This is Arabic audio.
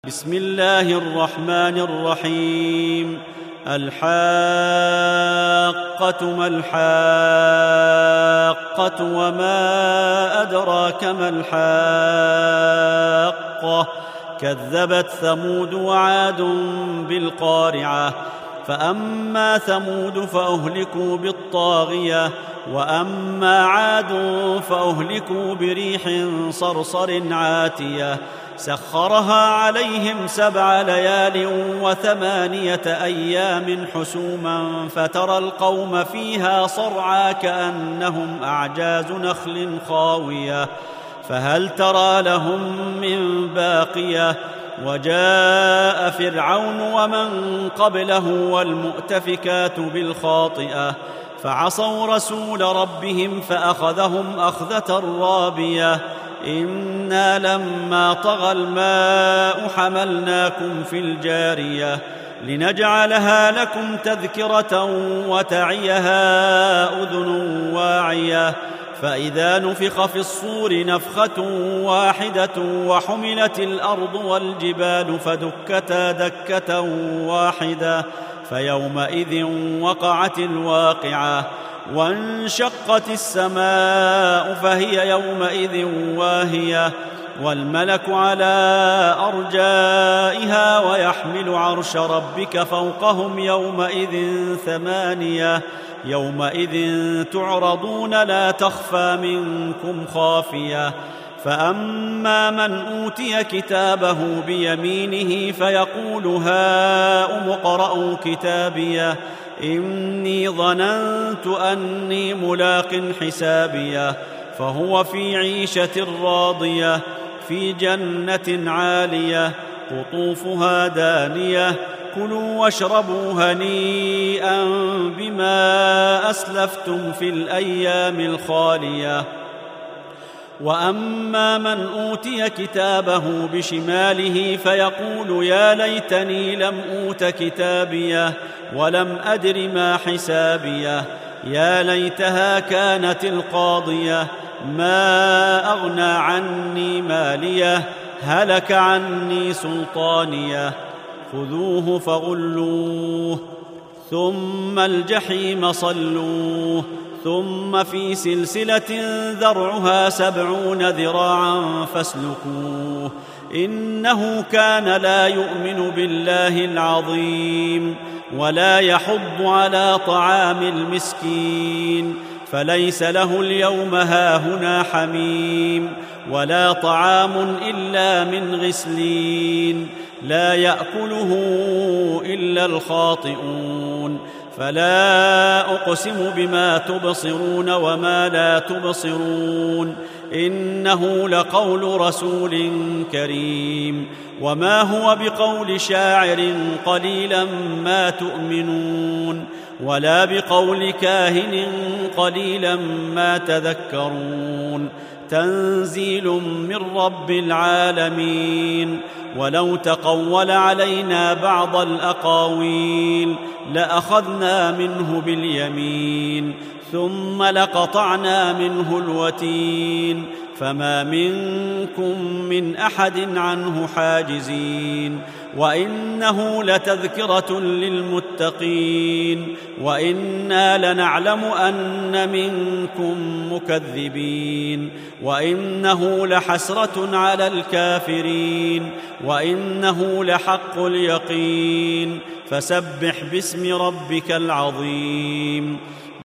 بسم الله الرحمن الرحيم. الحاقة ما الحاقة وما أدراك ما الحاقة. كذبت ثمود وعاد بالقارعة. فأما ثمود فأهلكوا بالطاغية وأما عاد فأهلكوا بريح صرصر عاتية سخرها عليهم 7 ليال و8 أيام حسوما فترى القوم فيها صرعى كأنهم أعجاز نخل خاوية فهل ترى لهم من باقية. وجاء فرعون ومن قبله والمؤتفكات بالخاطئة فعصوا رسول ربهم فأخذهم أخذة رابية. إنا لما طغى الماء حملناكم في الجارية لنجعلها لكم تذكرة وتعيها أذن واعية. فإذا نفخ في الصور نفخة واحدة وحملت الأرض والجبال فدكتا دكة واحدة فيومئذ وقعت الواقعة. وانشقت السماء فهي يومئذ واهية والملك على أرجائها ويحمل عرش ربك فوقهم يومئذ 8. يومئذ تعرضون لا تخفى منكم خافية. فأما من أوتي كتابه بيمينه فيقول هاؤم اقرءوا كتابيه إني ظننت أني ملاق حسابيه. فهو في عيشة راضية في جنة عالية قطوفها دانية كلوا واشربوا هنيئا بما أسلفتم في الأيام الخالية. وأما من أوتي كتابه بشماله فيقول يا ليتني لم أوت كتابيه ولم أدر ما حسابيه. يا ليتها كانت القاضية ما أغنى عني ماليه هلك عني سلطانيه. خذوه فغلوه ثم الجحيم صلوه ثم في سلسلة ذرعها 70 ذراعا فاسلكوه إنه كان لا يؤمن بالله العظيم ولا يحض على طعام المسكين فليس له اليوم هاهنا حميم ولا طعام إلا من غسلين لا يأكله إلا الخاطئون. فلا أقسم بما تبصرون وما لا تبصرون إنه لقول رسول كريم وما هو بقول شاعر قليلا ما تؤمنون ولا بقول كاهن قليلا ما تذكرون. تنزيل من رب العالمين. ولو تقول علينا بعض الأقاويل لأخذنا منه باليمين ثم لقطعنا منه الوتين فما منكم من أحد عنه حاجزين. وإنه لتذكرة للمتقين وإنا لنعلم أن منكم مكذبين. وإنه لحسرة على الكافرين وإنه لحق اليقين. فسبح باسم ربك العظيم.